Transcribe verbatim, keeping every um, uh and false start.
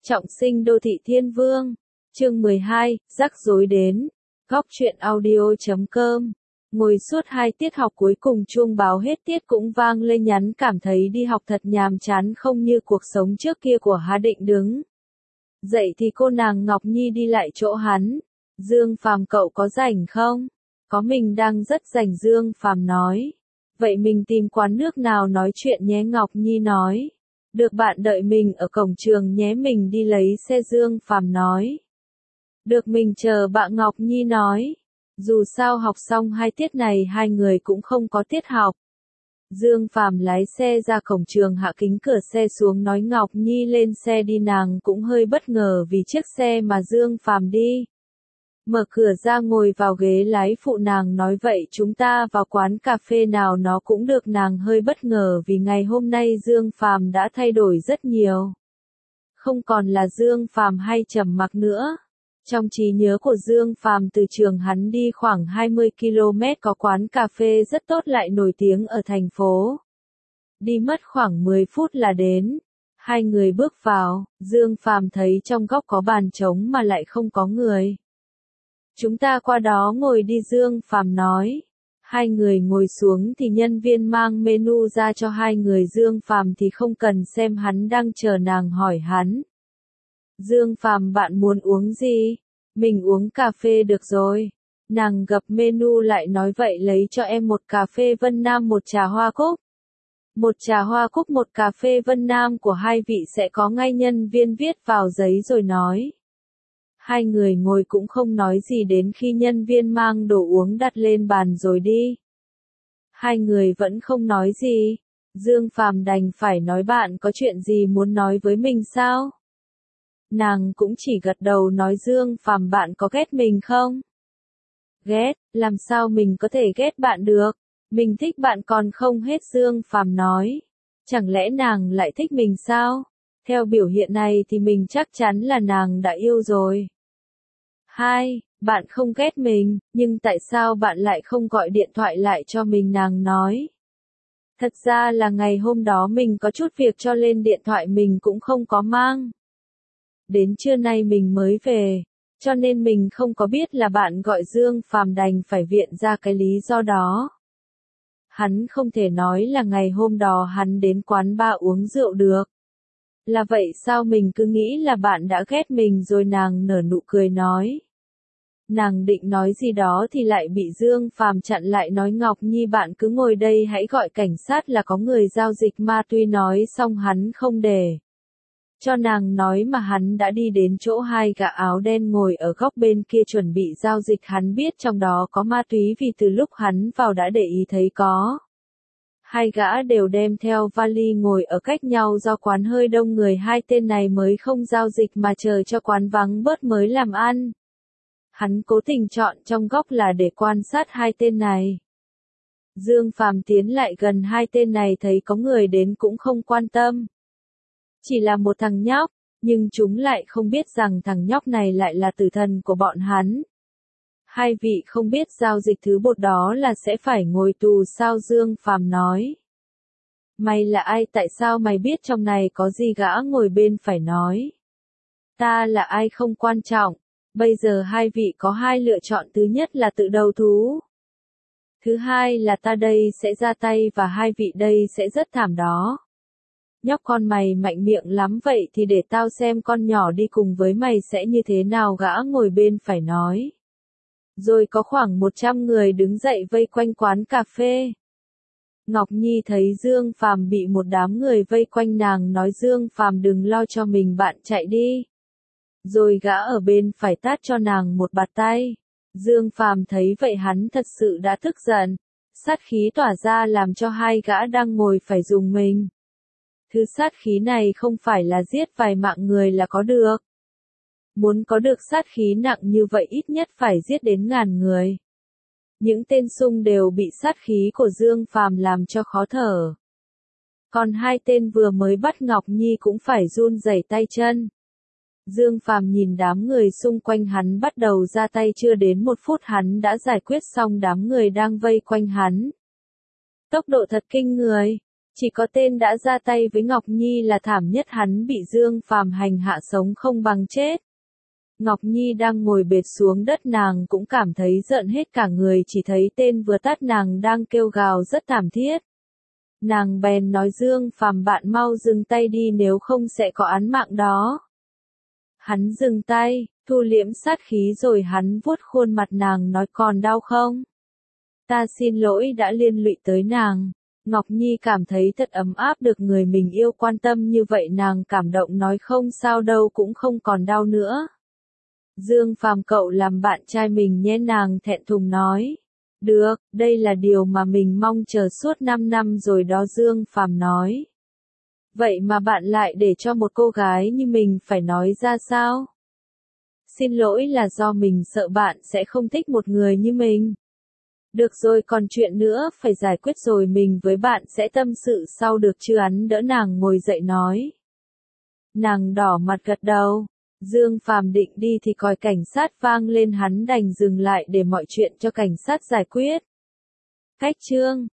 Trọng sinh đô thị thiên vương. Chương mười hai, rắc rối đến. Góc truyện audio chấm com. Ngồi suốt hai tiết học cuối cùng chuông báo hết tiết cũng vang lên nhắn cảm thấy đi học thật nhàm chán không như cuộc sống trước kia của Hà Định đứng. Dậy thì cô nàng Ngọc Nhi đi lại chỗ hắn. Dương Phàm cậu có rảnh không? Có, mình đang rất rảnh, Dương Phàm nói. Vậy mình tìm quán nước nào nói chuyện nhé, Ngọc Nhi nói. Được, bạn đợi mình ở cổng trường nhé, mình đi lấy xe, Dương Phàm nói. Được, mình chờ bạn, Ngọc Nhi nói. Dù sao học xong hai tiết này hai người cũng không có tiết học. Dương Phàm lái xe ra cổng trường, hạ kính cửa xe xuống nói Ngọc Nhi lên xe đi, nàng cũng hơi bất ngờ vì chiếc xe mà Dương Phàm đi. Mở cửa ra ngồi vào ghế lái phụ, nàng nói vậy chúng ta vào quán cà phê nào nó cũng được. Nàng hơi bất ngờ vì ngày hôm nay Dương Phàm đã thay đổi rất nhiều. Không còn là Dương Phàm hay trầm mặc nữa. Trong trí nhớ của Dương Phàm, từ trường hắn đi khoảng hai mươi ki lô mét có quán cà phê rất tốt lại nổi tiếng ở thành phố. Đi mất khoảng mười phút là đến. Hai người bước vào, Dương Phàm thấy trong góc có bàn trống mà lại không có người. Chúng ta qua đó ngồi đi, Dương Phàm nói. Hai người ngồi xuống thì nhân viên mang menu ra cho hai người, Dương Phàm thì không cần xem, hắn đang chờ nàng hỏi hắn. Dương Phàm, bạn muốn uống gì? Mình uống cà phê được rồi. Nàng gập menu lại nói vậy lấy cho em một cà phê Vân Nam, một trà hoa cúc. Một trà hoa cúc, một cà phê Vân Nam của hai vị sẽ có ngay, nhân viên viết vào giấy rồi nói. Hai người ngồi cũng không nói gì đến khi nhân viên mang đồ uống đặt lên bàn rồi đi. Hai người vẫn không nói gì. Dương Phàm đành phải nói bạn có chuyện gì muốn nói với mình sao? Nàng cũng chỉ gật đầu nói Dương Phàm, bạn có ghét mình không? Ghét, làm sao mình có thể ghét bạn được? Mình thích bạn còn không hết, Dương Phàm nói. Chẳng lẽ nàng lại thích mình sao? Theo biểu hiện này thì mình chắc chắn là nàng đã yêu rồi. Hai, bạn không ghét mình, nhưng tại sao bạn lại không gọi điện thoại lại cho mình, nàng nói. Thật ra là ngày hôm đó mình có chút việc cho nên điện thoại mình cũng không có mang. Đến trưa nay mình mới về, cho nên mình không có biết là bạn gọi. Dương Phàm đành phải viện ra cái lý do đó. Hắn không thể nói là ngày hôm đó hắn đến quán bar uống rượu được. Là vậy sao, mình cứ nghĩ là bạn đã ghét mình rồi, nàng nở nụ cười nói. Nàng định nói gì đó thì lại bị Dương Phàm chặn lại, nói Ngọc Nhi bạn cứ ngồi đây, hãy gọi cảnh sát, là có người giao dịch ma túy. Nói xong hắn không để cho nàng nói mà hắn đã đi đến chỗ hai gã áo đen ngồi ở góc bên kia chuẩn bị giao dịch. Hắn biết trong đó có ma túy vì từ lúc hắn vào đã để ý thấy có. Hai gã đều đem theo vali ngồi ở cách nhau, do quán hơi đông người hai tên này mới không giao dịch mà chờ cho quán vắng bớt mới làm ăn. Hắn cố tình chọn trong góc là để quan sát hai tên này. Dương Phàm tiến lại gần hai tên này, thấy có người đến cũng không quan tâm. Chỉ là một thằng nhóc, nhưng chúng lại không biết rằng thằng nhóc này lại là tử thần của bọn hắn. Hai vị không biết giao dịch thứ bột đó là sẽ phải ngồi tù sao, Dương Phàm nói. Mày là ai, tại sao mày biết trong này có gì, gã ngồi bên phải nói. Ta là ai không quan trọng, bây giờ hai vị có hai lựa chọn, thứ nhất là tự đầu thú. Thứ hai là ta đây sẽ ra tay và hai vị đây sẽ rất thảm đó. Nhóc con mày mạnh miệng lắm, vậy thì để tao xem con nhỏ đi cùng với mày sẽ như thế nào, gã ngồi bên phải nói. Rồi có khoảng một trăm người đứng dậy vây quanh quán cà phê. Ngọc Nhi thấy Dương Phàm bị một đám người vây quanh, nàng nói Dương Phàm đừng lo cho mình, bạn chạy đi. Rồi gã ở bên phải tát cho nàng một bạt tay. Dương Phàm thấy vậy hắn thật sự đã tức giận. Sát khí tỏa ra làm cho hai gã đang ngồi phải rùng mình. Thứ sát khí này không phải là giết vài mạng người là có được. Muốn có được sát khí nặng như vậy ít nhất phải giết đến ngàn người. Những tên xung đều bị sát khí của Dương Phàm làm cho khó thở. Còn hai tên vừa mới bắt Ngọc Nhi cũng phải run rẩy tay chân. Dương Phàm nhìn đám người xung quanh hắn bắt đầu ra tay, chưa đến một phút hắn đã giải quyết xong đám người đang vây quanh hắn. Tốc độ thật kinh người. Chỉ có tên đã ra tay với Ngọc Nhi là thảm nhất, hắn bị Dương Phàm hành hạ sống không bằng chết. Ngọc Nhi đang ngồi bệt xuống đất, nàng cũng cảm thấy giận hết cả người, chỉ thấy tên vừa tát nàng đang kêu gào rất thảm thiết. Nàng bèn nói Dương Phàm, bạn mau dừng tay đi, nếu không sẽ có án mạng đó. Hắn dừng tay, thu liễm sát khí rồi hắn vuốt khuôn mặt nàng nói, còn đau không? Ta xin lỗi đã liên lụy tới nàng. Ngọc Nhi cảm thấy thật ấm áp được người mình yêu quan tâm như vậy, nàng cảm động nói không sao đâu, cũng không còn đau nữa. Dương Phàm, cậu làm bạn trai mình nhé, nàng thẹn thùng nói. Được, đây là điều mà mình mong chờ suốt năm năm rồi đó, Dương Phàm nói. Vậy mà bạn lại để cho một cô gái như mình phải nói ra sao? Xin lỗi là do mình sợ bạn sẽ không thích một người như mình. Được rồi, còn chuyện nữa phải giải quyết rồi, mình với bạn sẽ tâm sự sau được chứ? Hắn đỡ nàng ngồi dậy nói. Nàng đỏ mặt gật đầu. Dương Phàm định đi thì còi cảnh sát vang lên, hắn đành dừng lại để mọi chuyện cho cảnh sát giải quyết. Cách chương